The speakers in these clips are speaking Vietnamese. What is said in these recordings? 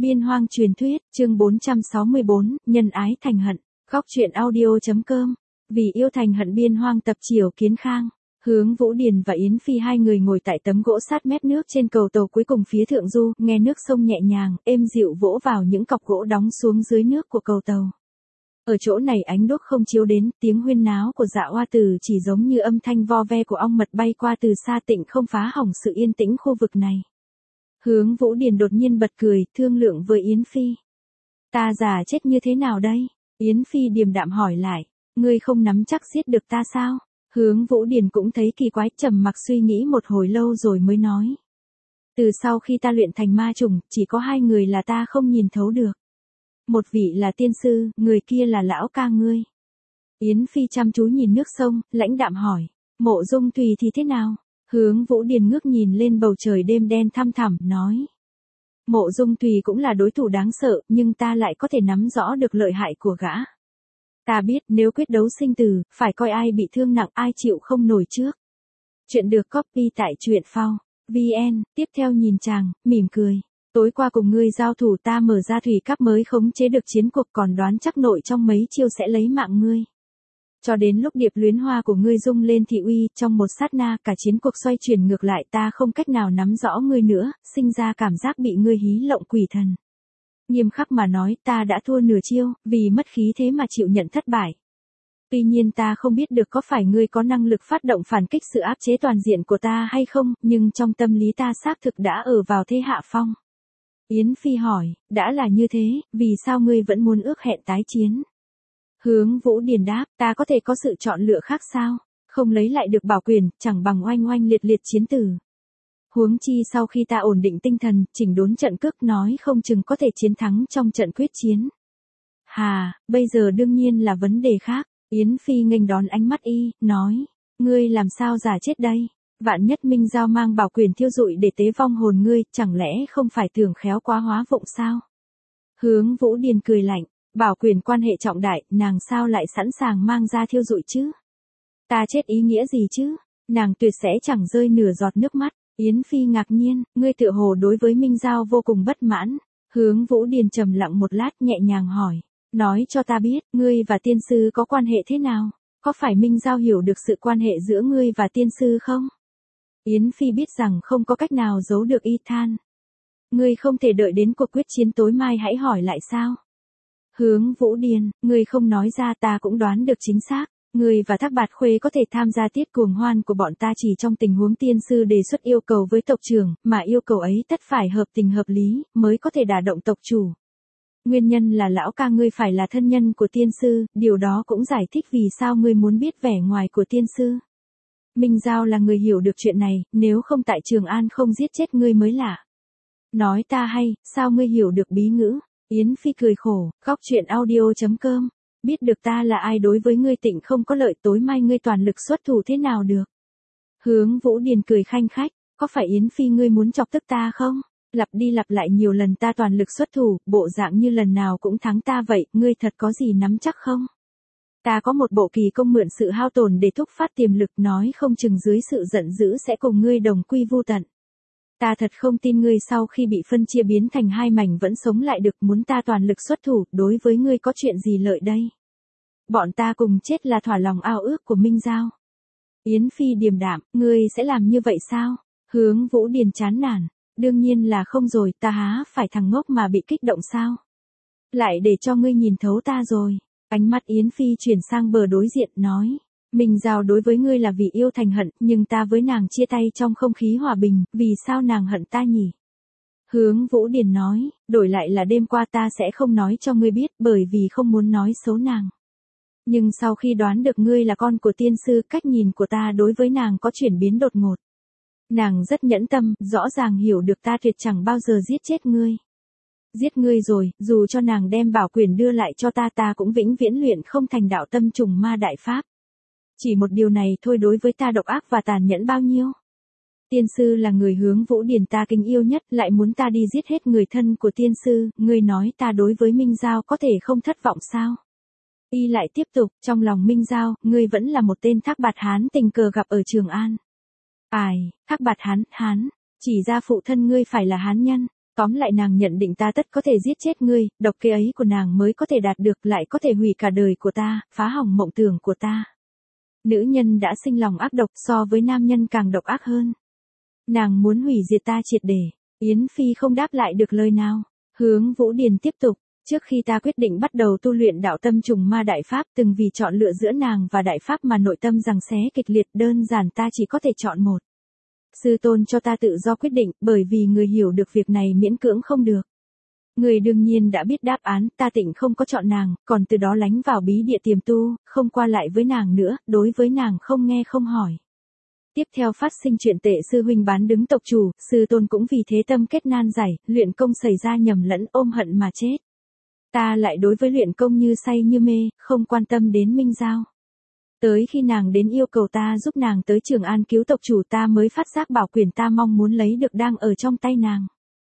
Biên hoang truyền thuyết, chương 464, nhân ái thành hận. Góc truyện audio.com. Vì yêu thành hận biên hoang tập Triều Kiến Khang. Hướng Vũ Điền và Yến Phi hai người ngồi tại tấm gỗ sát mép nước trên cầu tàu cuối cùng phía thượng du, nghe nước sông nhẹ nhàng, êm dịu vỗ vào những cọc gỗ đóng xuống dưới nước của cầu tàu. Ở chỗ này ánh đuốc không chiếu đến, tiếng huyên náo của dạ oa tử chỉ giống như âm thanh vo ve của ong mật bay qua từ xa, tịnh không phá hỏng sự yên tĩnh khu vực này. Hướng Vũ Điền đột nhiên bật cười, thương lượng với Yến Phi. Ta già chết như thế nào đây? Yến Phi điềm đạm hỏi lại. Ngươi không nắm chắc giết được ta sao? Hướng Vũ Điền cũng thấy kỳ quái, trầm mặc suy nghĩ một hồi lâu rồi mới nói. Từ sau khi ta luyện thành ma trùng, chỉ có hai người là ta không nhìn thấu được. Một vị là tiên sư, người kia là lão ca ngươi. Yến Phi chăm chú nhìn nước sông, lãnh đạm hỏi. Mộ Dung Tùy thì thế nào? Hướng Vũ Điền ngước nhìn lên bầu trời đêm đen thăm thẳm, nói. Mộ Dung Tùy cũng là đối thủ đáng sợ, nhưng ta lại có thể nắm rõ được lợi hại của gã. Ta biết nếu quyết đấu sinh tử, phải coi ai bị thương nặng ai chịu không nổi trước. Chuyện được copy tại truyện phao. VN, tiếp theo nhìn chàng, mỉm cười. Tối qua cùng ngươi giao thủ ta mở ra thủy cấp mới khống chế được chiến cuộc, còn đoán chắc nội trong mấy chiêu sẽ lấy mạng ngươi. Cho đến lúc điệp luyến hoa của ngươi rung lên thị uy, trong một sát na cả chiến cuộc xoay chuyển ngược lại, ta không cách nào nắm rõ ngươi nữa, sinh ra cảm giác bị ngươi hí lộng quỷ thần. Nghiêm khắc mà nói, ta đã thua nửa chiêu, vì mất khí thế mà chịu nhận thất bại. Tuy nhiên ta không biết được có phải ngươi có năng lực phát động phản kích sự áp chế toàn diện của ta hay không, nhưng trong tâm lý ta xác thực đã ở vào thế hạ phong. Yến Phi hỏi, đã là như thế, vì sao ngươi vẫn muốn ước hẹn tái chiến? Hướng Vũ Điền đáp, ta có thể có sự chọn lựa khác sao? Không lấy lại được bảo quyền, chẳng bằng oanh oanh liệt liệt chiến tử. Huống chi sau khi ta ổn định tinh thần, chỉnh đốn trận cước, nói không chừng có thể chiến thắng trong trận quyết chiến. Hà, bây giờ đương nhiên là vấn đề khác. Yến Phi nghênh đón ánh mắt y, nói, ngươi làm sao giả chết đây? Vạn nhất Minh Giao mang bảo quyền thiêu dụi để tế vong hồn ngươi, chẳng lẽ không phải tưởng khéo quá hóa vụng sao? Hướng Vũ Điền cười lạnh, bảo quyền quan hệ trọng đại, nàng sao lại sẵn sàng mang ra thiêu dụi chứ? Ta chết ý nghĩa gì chứ? Nàng tuyệt sẽ chẳng rơi nửa giọt nước mắt. Yến Phi ngạc nhiên, ngươi tựa hồ đối với Minh Giao vô cùng bất mãn. Hướng Vũ Điền trầm lặng một lát, nhẹ nhàng hỏi, nói cho ta biết, ngươi và tiên sư có quan hệ thế nào? Có phải Minh Giao hiểu được sự quan hệ giữa ngươi và tiên sư không? Yến Phi biết rằng không có cách nào giấu được, y than. Ngươi không thể đợi đến cuộc quyết chiến tối mai hãy hỏi lại sao? Hướng Vũ Điền, ngươi không nói ra ta cũng đoán được chính xác. Ngươi và Thác Bạt Khuê có thể tham gia tiết cuồng hoan của bọn ta chỉ trong tình huống tiên sư đề xuất yêu cầu với tộc trưởng, mà yêu cầu ấy tất phải hợp tình hợp lý, mới có thể đả động tộc chủ. Nguyên nhân là lão ca ngươi phải là thân nhân của tiên sư, điều đó cũng giải thích vì sao ngươi muốn biết vẻ ngoài của tiên sư. Minh Giao là người hiểu được chuyện này, nếu không tại Trường An không giết chết ngươi mới lạ. Nói ta hay, sao ngươi hiểu được bí ngữ? Yến Phi cười khổ, góc truyện audio.com. Biết được ta là ai đối với ngươi tịnh không có lợi, tối mai ngươi toàn lực xuất thủ thế nào được? Hướng Vũ Điền cười khanh khách, có phải Yến Phi ngươi muốn chọc tức ta không? Lặp đi lặp lại nhiều lần ta toàn lực xuất thủ, bộ dạng như lần nào cũng thắng ta vậy, ngươi thật có gì nắm chắc không? Ta có một bộ kỳ công mượn sự hao tổn để thúc phát tiềm lực, nói không chừng dưới sự giận dữ sẽ cùng ngươi đồng quy vu tận. Ta thật không tin ngươi sau khi bị phân chia biến thành hai mảnh vẫn sống lại được, muốn ta toàn lực xuất thủ, đối với ngươi có chuyện gì lợi đây? Bọn ta cùng chết là thỏa lòng ao ước của Minh Giao. Yến Phi điềm đạm, ngươi sẽ làm như vậy sao? Hướng Vũ Điền chán nản, đương nhiên là không rồi, ta há phải thằng ngốc mà bị kích động sao? Lại để cho ngươi nhìn thấu ta rồi. Ánh mắt Yến Phi chuyển sang bờ đối diện, nói. Minh Giao đối với ngươi là vì yêu thành hận, nhưng ta với nàng chia tay trong không khí hòa bình, vì sao nàng hận ta nhỉ? Hướng Vũ Điền nói, đổi lại là đêm qua ta sẽ không nói cho ngươi biết, bởi vì không muốn nói xấu nàng. Nhưng sau khi đoán được ngươi là con của tiên sư, cách nhìn của ta đối với nàng có chuyển biến đột ngột. Nàng rất nhẫn tâm, rõ ràng hiểu được ta tuyệt chẳng bao giờ giết chết ngươi. Giết ngươi rồi, dù cho nàng đem bảo quyền đưa lại cho ta, ta cũng vĩnh viễn luyện không thành đạo tâm trùng ma đại pháp. Chỉ một điều này thôi đối với ta độc ác và tàn nhẫn bao nhiêu. Tiên sư là người Hướng Vũ Điền ta kính yêu nhất, lại muốn ta đi giết hết người thân của tiên sư, ngươi nói ta đối với Minh Giao có thể không thất vọng sao? Y lại tiếp tục, trong lòng Minh Giao, ngươi vẫn là một tên Thác Bạt Hán tình cờ gặp ở Trường An. Ai, Thác Bạt Hán, Hán, chỉ ra phụ thân ngươi phải là Hán nhân. Tóm lại nàng nhận định ta tất có thể giết chết ngươi, độc kế ấy của nàng mới có thể đạt được, lại có thể hủy cả đời của ta, phá hỏng mộng tưởng của ta. Nữ nhân đã sinh lòng ác độc, so với nam nhân càng độc ác hơn. Nàng muốn hủy diệt ta triệt để. Yến Phi không đáp lại được lời nào. Hướng Vũ Điền tiếp tục. Trước khi ta quyết định bắt đầu tu luyện đạo tâm trùng ma đại pháp, từng vì chọn lựa giữa nàng và đại pháp mà nội tâm giằng xé kịch liệt, đơn giản ta chỉ có thể chọn một. Sư tôn cho ta tự do quyết định, bởi vì người hiểu được việc này miễn cưỡng không được. Người đương nhiên đã biết đáp án, ta Tịnh không có chọn nàng, còn từ đó lánh vào bí địa tiềm tu, không qua lại với nàng nữa, đối với nàng không nghe không hỏi. Tiếp theo phát sinh chuyện tệ sư huynh bán đứng tộc chủ, sư tôn cũng vì thế tâm kết nan giải, luyện công xảy ra nhầm lẫn, ôm hận mà chết. Ta lại đối với luyện công như say như mê, không quan tâm đến Minh Giao. Tới khi nàng đến yêu cầu ta giúp nàng tới Trường An cứu tộc chủ, ta mới phát giác bảo quyền ta mong muốn lấy được đang ở trong tay nàng.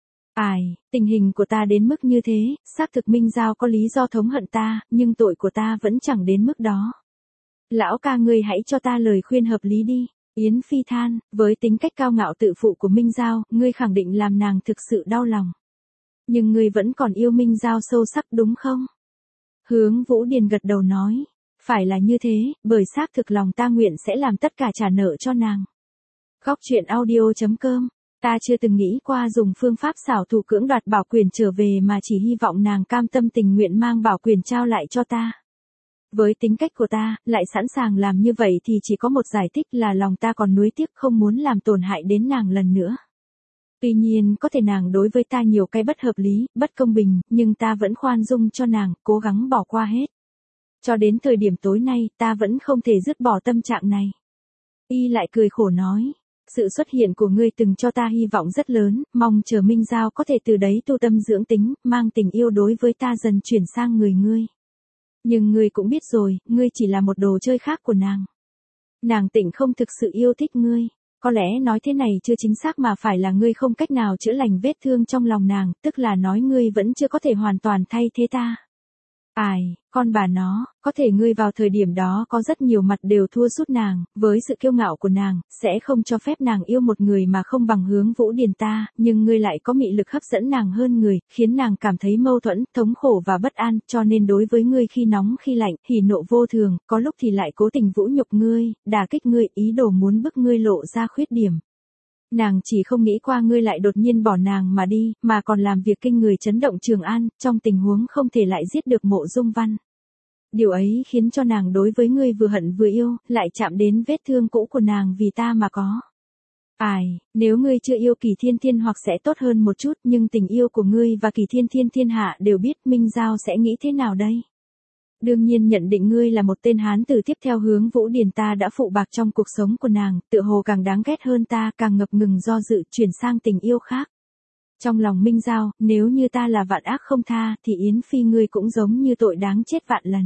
Tình hình của ta đến mức như thế, xác thực Minh Giao có lý do thống hận ta, nhưng tội của ta vẫn chẳng đến mức đó. Lão ca ngươi hãy cho ta lời khuyên hợp lý đi. Yến Phi than, với tính cách cao ngạo tự phụ của Minh Giao, ngươi khẳng định làm nàng thực sự đau lòng. Nhưng ngươi vẫn còn yêu Minh Giao sâu sắc đúng không? Hướng Vũ Điền gật đầu nói, phải là như thế, bởi xác thực lòng ta nguyện sẽ làm tất cả trả nợ cho nàng. Góc truyện audio.com. Ta chưa từng nghĩ qua dùng phương pháp xảo thủ cưỡng đoạt bảo quyền trở về, mà chỉ hy vọng nàng cam tâm tình nguyện mang bảo quyền trao lại cho ta. Với tính cách của ta, lại sẵn sàng làm như vậy thì chỉ có một giải thích là lòng ta còn nuối tiếc, không muốn làm tổn hại đến nàng lần nữa. Tuy nhiên có thể nàng đối với ta nhiều cái bất hợp lý, bất công bình, nhưng ta vẫn khoan dung cho nàng, cố gắng bỏ qua hết. Cho đến thời điểm tối nay, ta vẫn không thể dứt bỏ tâm trạng này. Y lại cười khổ nói, sự xuất hiện của ngươi từng cho ta hy vọng rất lớn, mong chờ Minh Giao có thể từ đấy tu tâm dưỡng tính, mang tình yêu đối với ta dần chuyển sang người ngươi. Nhưng ngươi cũng biết rồi, ngươi chỉ là một đồ chơi khác của nàng. Nàng Tịnh không thực sự yêu thích ngươi. Có lẽ nói thế này chưa chính xác, mà phải là ngươi không cách nào chữa lành vết thương trong lòng nàng, tức là nói ngươi vẫn chưa có thể hoàn toàn thay thế ta. Con bà nó, có thể ngươi vào thời điểm đó có rất nhiều mặt đều thua sút nàng, với sự kiêu ngạo của nàng, sẽ không cho phép nàng yêu một người mà không bằng Hướng Vũ Điền ta, nhưng ngươi lại có mị lực hấp dẫn nàng hơn người, khiến nàng cảm thấy mâu thuẫn, thống khổ và bất an, cho nên đối với ngươi khi nóng khi lạnh, hỉ nộ vô thường, có lúc thì lại cố tình vũ nhục ngươi, đả kích ngươi, ý đồ muốn bức ngươi lộ ra khuyết điểm. Nàng chỉ không nghĩ qua ngươi lại đột nhiên bỏ nàng mà đi, mà còn làm việc kinh người chấn động Trường An, trong tình huống không thể lại giết được Mộ Dung Văn. Điều ấy khiến cho nàng đối với ngươi vừa hận vừa yêu, lại chạm đến vết thương cũ của nàng vì ta mà có. Nếu ngươi chưa yêu Kỳ Thiên Thiên hoặc sẽ tốt hơn một chút, nhưng tình yêu của ngươi và Kỳ Thiên Thiên thiên hạ đều biết, Minh Giao sẽ nghĩ thế nào đây? Đương nhiên nhận định ngươi là một tên hán tử. Tiếp theo Hướng Vũ Điền ta đã phụ bạc trong cuộc sống của nàng, tựa hồ càng đáng ghét hơn ta, càng ngập ngừng do dự, chuyển sang tình yêu khác. Trong lòng Minh Giao, nếu như ta là vạn ác không tha, thì Yến Phi ngươi cũng giống như tội đáng chết vạn lần.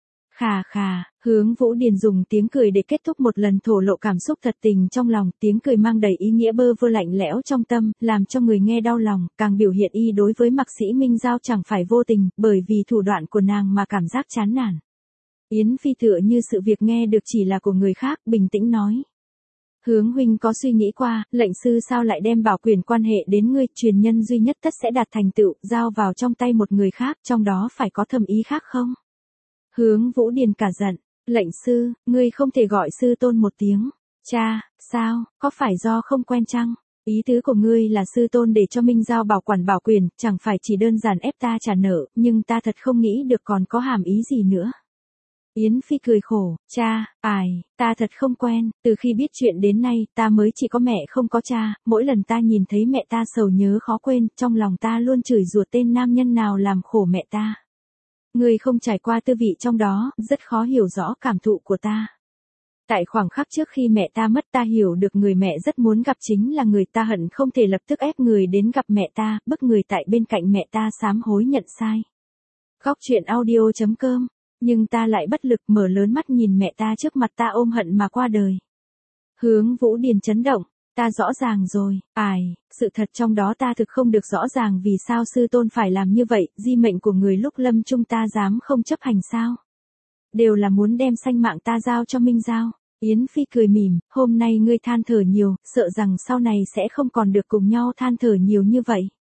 Khà, Hướng Vũ Điền dùng tiếng cười để kết thúc một lần thổ lộ cảm xúc thật tình trong lòng, tiếng cười mang đầy ý nghĩa bơ vơ lạnh lẽo trong tâm, làm cho người nghe đau lòng, càng biểu hiện y đối với Mạc Sĩ Minh Giao chẳng phải vô tình, bởi vì thủ đoạn của nàng mà cảm giác chán nản. Yến Phi tựa như sự việc nghe được chỉ là của người khác, bình tĩnh nói. Hướng huynh có suy nghĩ qua, lệnh sư sao lại đem bảo quyền quan hệ đến ngươi, truyền nhân duy nhất tất sẽ đạt thành tựu, giao vào trong tay một người khác, trong đó phải có thâm ý khác không? Hướng Vũ Điền cả giận, lệnh sư, ngươi không thể gọi sư tôn một tiếng. Cha, sao, có phải do không quen chăng? Ý tứ của ngươi là sư tôn để cho Minh Giao bảo quản bảo quyền, chẳng phải chỉ đơn giản ép ta trả nợ, nhưng ta thật không nghĩ được còn có hàm ý gì nữa. Yến Phi cười khổ, cha, ta thật không quen, từ khi biết chuyện đến nay, ta mới chỉ có mẹ không có cha, mỗi lần ta nhìn thấy mẹ ta sầu nhớ khó quên, trong lòng ta luôn chửi rủa tên nam nhân nào làm khổ mẹ ta. Ngươi không trải qua tư vị trong đó, rất khó hiểu rõ cảm thụ của ta. Tại khoảng khắc trước khi mẹ ta mất, ta hiểu được người mẹ rất muốn gặp chính là người ta hận không thể lập tức ép người đến gặp mẹ ta, bức người tại bên cạnh mẹ ta sám hối nhận sai. Góc truyện audio.com. Nhưng ta lại bất lực, mở lớn mắt nhìn mẹ ta trước mặt ta ôm hận mà qua đời. Hướng Vũ Điền chấn động, ta rõ ràng rồi, sự thật trong đó ta thực không được rõ ràng vì sao sư tôn phải làm như vậy, di mệnh của người lúc lâm chung ta dám không chấp hành sao? Đều là muốn đem sanh mạng ta giao cho Minh Giao. Yến Phi cười mỉm, hôm nay ngươi than thở nhiều, sợ rằng sau này sẽ không còn được cùng nhau than thở nhiều như vậy.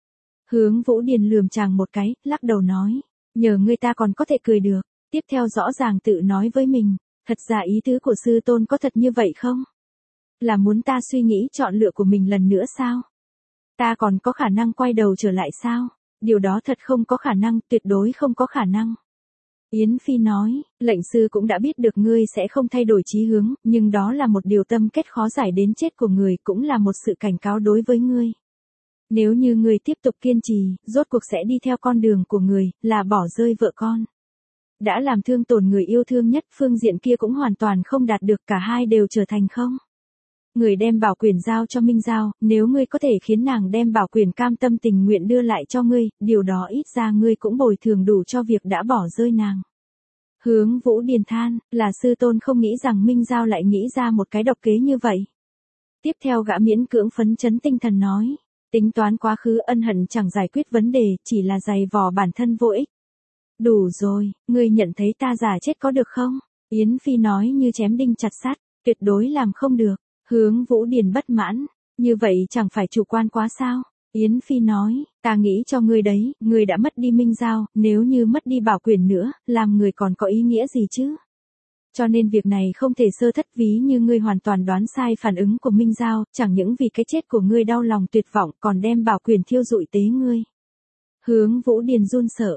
Hướng Vũ Điền lườm chàng một cái, lắc đầu nói, nhờ ngươi ta còn có thể cười được. Tiếp theo rõ ràng tự nói với mình, thật ra ý tứ của sư tôn có thật như vậy không? Là muốn ta suy nghĩ chọn lựa của mình lần nữa sao? Ta còn có khả năng quay đầu trở lại sao? Điều đó thật không có khả năng, tuyệt đối không có khả năng. Yến Phi nói, lệnh sư cũng đã biết được ngươi sẽ không thay đổi chí hướng, nhưng đó là một điều tâm kết khó giải đến chết của người, cũng là một sự cảnh cáo đối với ngươi. Nếu như ngươi tiếp tục kiên trì, rốt cuộc sẽ đi theo con đường của người, là bỏ rơi vợ con. Đã làm thương tổn người yêu thương nhất, phương diện kia cũng hoàn toàn không đạt được, cả hai đều trở thành không. Người đem bảo quyền giao cho Minh Giao, nếu ngươi có thể khiến nàng đem bảo quyền cam tâm tình nguyện đưa lại cho ngươi, điều đó ít ra ngươi cũng bồi thường đủ cho việc đã bỏ rơi nàng. Hướng Vũ Điền than, là sư tôn không nghĩ rằng Minh Giao lại nghĩ ra một cái độc kế như vậy. Tiếp theo gã miễn cưỡng phấn chấn tinh thần nói, tính toán quá khứ ân hận chẳng giải quyết vấn đề, chỉ là giày vò bản thân vô ích. Đủ rồi, ngươi nhận thấy ta giả chết có được không? Yến Phi nói như chém đinh chặt sắt, tuyệt đối làm không được. Hướng Vũ Điền bất mãn, như vậy chẳng phải chủ quan quá sao? Yến Phi nói, ta nghĩ cho ngươi đấy, ngươi đã mất đi Minh Giao, nếu như mất đi bảo quyền nữa, làm người còn có ý nghĩa gì chứ? Cho nên việc này không thể sơ thất, ví như ngươi hoàn toàn đoán sai phản ứng của Minh Giao, chẳng những vì cái chết của ngươi đau lòng tuyệt vọng, còn đem bảo quyền thiêu rụi tế ngươi. Hướng Vũ Điền run sợ,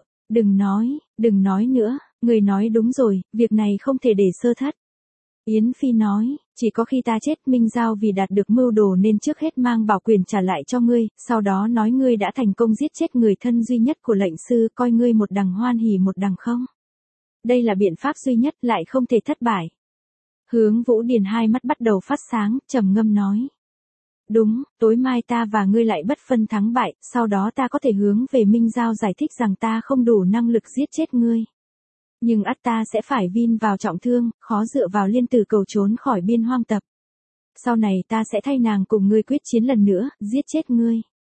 đừng nói nữa, ngươi nói đúng rồi, việc này không thể để sơ thất. Yến Phi nói, chỉ có khi ta chết, Minh Giao vì đạt được mưu đồ nên trước hết mang bảo quyền trả lại cho ngươi, sau đó nói ngươi đã thành công giết chết người thân duy nhất của lệnh sư, coi ngươi một đằng hoan hỉ một đằng không. Đây là biện pháp duy nhất, lại không thể thất bại. Hướng Vũ Điền hai mắt bắt đầu phát sáng, trầm ngâm nói. Đúng, tối mai ta và ngươi lại bất phân thắng bại, sau đó ta có thể hướng về Minh Giao giải thích rằng ta không đủ năng lực giết chết ngươi. Nhưng ắt ta sẽ phải vin vào trọng thương, khó dựa vào liên tử cầu trốn khỏi biên hoang tập. Sau này ta sẽ thay nàng cùng ngươi quyết chiến lần nữa, giết chết ngươi.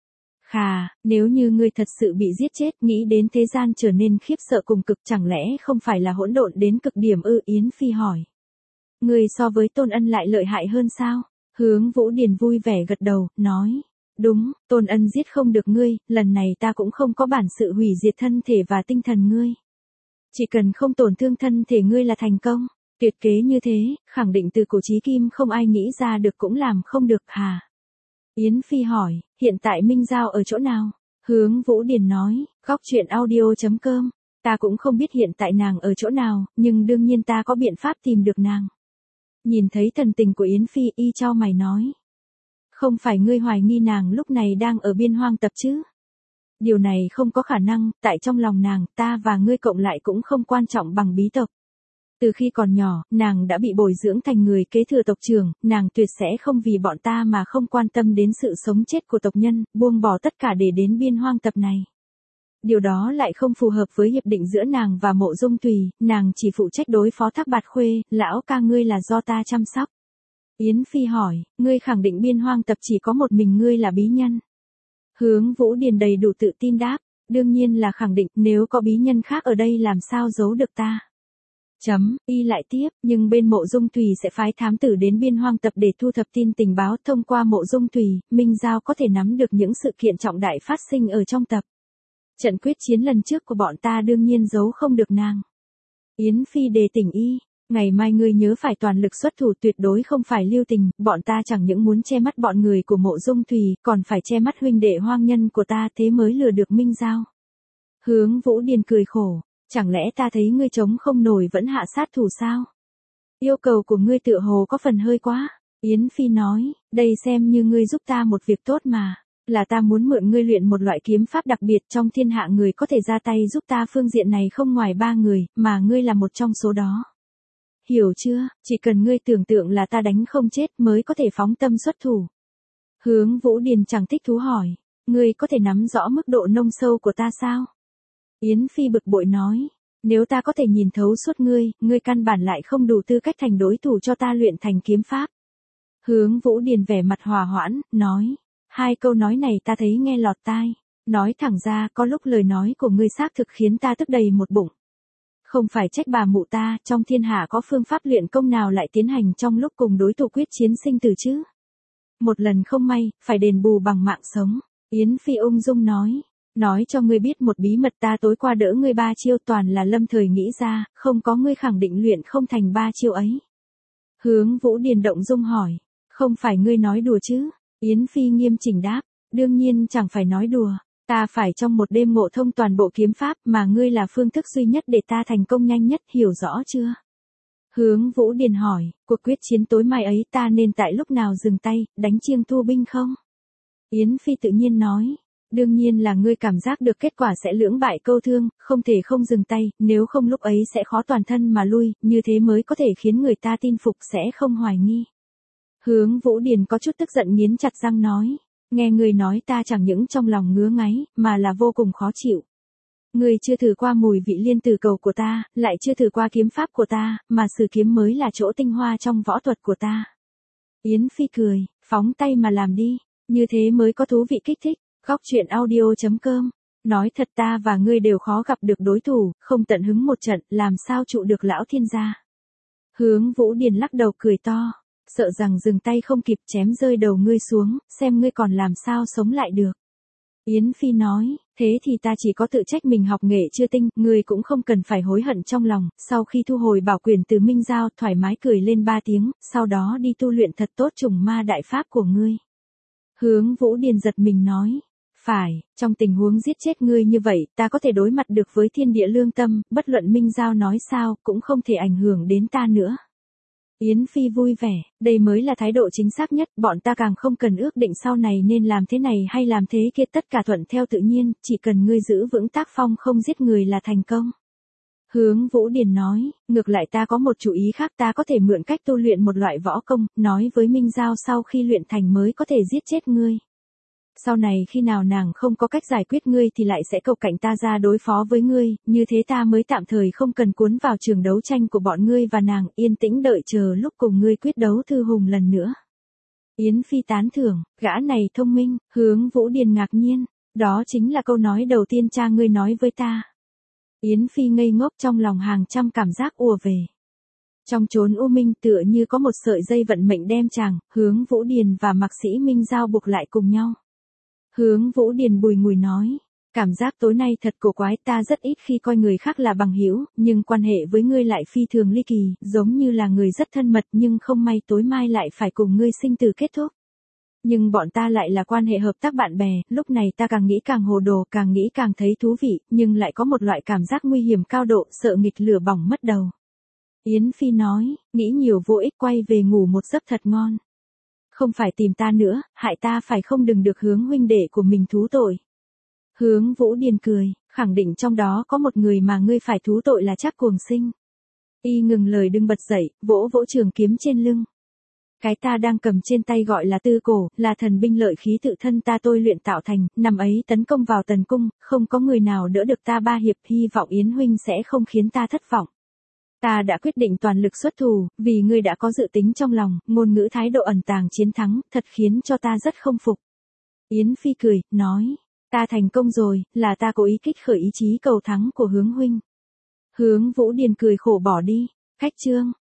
Khà, nếu như ngươi thật sự bị giết chết, nghĩ đến thế gian trở nên khiếp sợ cùng cực, chẳng lẽ không phải là hỗn độn đến cực điểm ư? Yến Phi hỏi. Ngươi so với Tôn Ân lại lợi hại hơn sao? Hướng Vũ Điền vui vẻ gật đầu, nói. Đúng, Tôn Ân giết không được ngươi, lần này ta cũng không có bản sự hủy diệt thân thể và tinh thần ngươi. Chỉ cần không tổn thương thân thể ngươi là thành công. Tuyệt kế như thế, khẳng định từ cổ chí kim không ai nghĩ ra được cũng làm không được hả? Yến Phi hỏi, hiện tại Minh Giao ở chỗ nào? Hướng Vũ Điền nói, góc truyện audio.com. Ta cũng không biết hiện tại nàng ở chỗ nào, nhưng đương nhiên ta có biện pháp tìm được nàng. Nhìn thấy thần tình của Yến Phi, y chau mày nói. Không phải ngươi hoài nghi nàng lúc này đang ở biên hoang tập chứ? Điều này không có khả năng, tại trong lòng nàng, ta và ngươi cộng lại cũng không quan trọng bằng bí tộc. Từ khi còn nhỏ, nàng đã bị bồi dưỡng thành người kế thừa tộc trưởng, nàng tuyệt sẽ không vì bọn ta mà không quan tâm đến sự sống chết của tộc nhân, buông bỏ tất cả để đến biên hoang tập này. Điều đó lại không phù hợp với hiệp định giữa nàng và Mộ Dung Tùy, nàng chỉ phụ trách đối phó Thác Bạt Khuê, lão ca ngươi là do ta chăm sóc. Yến Phi hỏi, ngươi khẳng định biên hoang tập chỉ có một mình ngươi là bí nhân. Hướng Vũ Điền đầy đủ tự tin đáp, đương nhiên là khẳng định, nếu có bí nhân khác ở đây làm sao giấu được ta. Y lại tiếp, nhưng bên Mộ Dung Tùy sẽ phái thám tử đến biên hoang tập để thu thập tin tình báo, thông qua Mộ Dung Tùy, Minh Giao có thể nắm được những sự kiện trọng đại phát sinh ở trong tập. Trận quyết chiến lần trước của bọn ta đương nhiên giấu không được nàng. Yến Phi đề tỉnh y, ngày mai ngươi nhớ phải toàn lực xuất thủ, tuyệt đối không phải lưu tình, bọn ta chẳng những muốn che mắt bọn người của Mộ Dung Tùy, còn phải che mắt huynh đệ hoang nhân của ta, thế mới lừa được Minh Giao. Hướng Vũ Điền cười khổ, chẳng lẽ ta thấy ngươi chống không nổi vẫn hạ sát thủ sao? Yêu cầu của ngươi tựa hồ có phần hơi quá. Yến Phi nói, đây xem như ngươi giúp ta một việc tốt mà. Là ta muốn mượn ngươi luyện một loại kiếm pháp đặc biệt, trong thiên hạ người có thể ra tay giúp ta phương diện này không ngoài 3 người, mà ngươi là một trong số đó. Hiểu chưa, chỉ cần ngươi tưởng tượng là ta đánh không chết mới có thể phóng tâm xuất thủ. Hướng Vũ Điền chẳng thích thú hỏi, ngươi có thể nắm rõ mức độ nông sâu của ta sao? Yến Phi bực bội nói, nếu ta có thể nhìn thấu suốt ngươi căn bản lại không đủ tư cách thành đối thủ cho ta luyện thành kiếm pháp. Hướng Vũ Điền vẻ mặt hòa hoãn, nói, 2 câu nói này ta thấy nghe lọt tai. Nói thẳng ra, có lúc lời nói của ngươi xác thực khiến ta tức đầy một bụng. Không phải trách bà mụ ta, trong thiên hạ có phương pháp luyện công nào lại tiến hành trong lúc cùng đối thủ quyết chiến sinh tử chứ? Một lần không may, phải đền bù bằng mạng sống. Yến Phi ung dung nói, Nói cho ngươi biết một bí mật, ta tối qua đỡ ngươi 3 chiêu toàn là lâm thời nghĩ ra, không có ngươi khẳng định luyện không thành 3 chiêu ấy. Hướng Vũ Điền động dung hỏi, không phải ngươi nói đùa chứ? Yến Phi nghiêm chỉnh đáp, đương nhiên chẳng phải nói đùa, ta phải trong một đêm ngộ thông toàn bộ kiếm pháp mà ngươi là phương thức duy nhất để ta thành công nhanh nhất, hiểu rõ chưa? Hướng Vũ Điền hỏi, cuộc quyết chiến tối mai ấy ta nên tại lúc nào dừng tay, đánh chiêng thu binh không? Yến Phi tự nhiên nói, đương nhiên là ngươi cảm giác được kết quả sẽ lưỡng bại câu thương, không thể không dừng tay, nếu không lúc ấy sẽ khó toàn thân mà lui, như thế mới có thể khiến người ta tin phục, sẽ không hoài nghi. Hướng Vũ Điền có chút tức giận nghiến chặt răng nói, nghe ngươi nói ta chẳng những trong lòng ngứa ngáy, mà là vô cùng khó chịu. Ngươi chưa thử qua mùi vị liên tử cầu của ta, lại chưa thử qua kiếm pháp của ta, mà sử kiếm mới là chỗ tinh hoa trong võ thuật của ta. Yến Phi cười, phóng tay mà làm đi, như thế mới có thú vị kích thích. Góc truyện audio.com. Nói thật ta và ngươi đều khó gặp được đối thủ, không tận hứng một trận, làm sao trụ được lão thiên gia. Hướng Vũ Điền lắc đầu cười to, sợ rằng dừng tay không kịp chém rơi đầu ngươi xuống, xem ngươi còn làm sao sống lại được. Yến Phi nói, thế thì ta chỉ có tự trách mình học nghệ chưa tinh, ngươi cũng không cần phải hối hận trong lòng. Sau khi thu hồi bảo quyền từ Minh Giao, thoải mái cười lên 3 tiếng, sau đó đi tu luyện thật tốt trùng ma đại pháp của ngươi. Hướng Vũ Điền giật mình nói, phải, trong tình huống giết chết ngươi như vậy, ta có thể đối mặt được với thiên địa lương tâm, bất luận Minh Giao nói sao, cũng không thể ảnh hưởng đến ta nữa. Yến Phi vui vẻ, đây mới là thái độ chính xác nhất, bọn ta càng không cần ước định sau này nên làm thế này hay làm thế kia, tất cả thuận theo tự nhiên, chỉ cần ngươi giữ vững tác phong không giết người là thành công. Hướng Vũ Điền nói, ngược lại ta có một chủ ý khác, ta có thể mượn cách tu luyện một loại võ công, nói với Minh Giao sau khi luyện thành mới có thể giết chết ngươi. Sau này khi nào nàng không có cách giải quyết ngươi thì lại sẽ cầu cạnh ta ra đối phó với ngươi, như thế ta mới tạm thời không cần cuốn vào trường đấu tranh của bọn ngươi và nàng, yên tĩnh đợi chờ lúc cùng ngươi quyết đấu thư hùng lần nữa. Yến Phi tán thưởng, gã này thông minh. Hướng Vũ Điền ngạc nhiên, đó chính là câu nói đầu tiên cha ngươi nói với ta. Yến Phi ngây ngốc, trong lòng hàng trăm cảm giác ùa về. Trong chốn u minh tựa như có một sợi dây vận mệnh đem chàng, Hướng Vũ Điền và Mạc Sĩ Minh Giao buộc lại cùng nhau. Hướng Vũ Điền bùi ngùi nói, cảm giác tối nay thật cổ quái, ta rất ít khi coi người khác là bằng hữu, nhưng quan hệ với ngươi lại phi thường ly kỳ, giống như là người rất thân mật nhưng không may tối mai lại phải cùng ngươi sinh tử kết thúc. Nhưng bọn ta lại là quan hệ hợp tác bạn bè, lúc này ta càng nghĩ càng hồ đồ, càng nghĩ càng thấy thú vị, nhưng lại có một loại cảm giác nguy hiểm cao độ, sợ nghịch lửa bỏng mất đầu. Yến Phi nói, nghĩ nhiều vô ích, quay về ngủ một giấc thật ngon. Không phải tìm ta nữa, hại ta phải không, đừng được Hướng huynh đệ của mình thú tội. Hướng Vũ Điền cười, khẳng định trong đó có một người mà ngươi phải thú tội là Trác Cuồng Sinh. Y ngừng lời đứng bật dậy, vỗ vỗ trường kiếm trên lưng. Cái ta đang cầm trên tay gọi là Tư Cổ, là thần binh lợi khí tự thân ta tôi luyện tạo thành, năm ấy tấn công vào Tần Cung, không có người nào đỡ được ta 3 hiệp, hy vọng Yến huynh sẽ không khiến ta thất vọng. Ta đã quyết định toàn lực xuất thủ, vì ngươi đã có dự tính trong lòng, ngôn ngữ thái độ ẩn tàng chiến thắng, thật khiến cho ta rất không phục. Yến Phi cười, nói, ta thành công rồi, là ta cố ý kích khởi ý chí cầu thắng của Hướng huynh. Hướng Vũ Điền cười khổ bỏ đi, khách trương.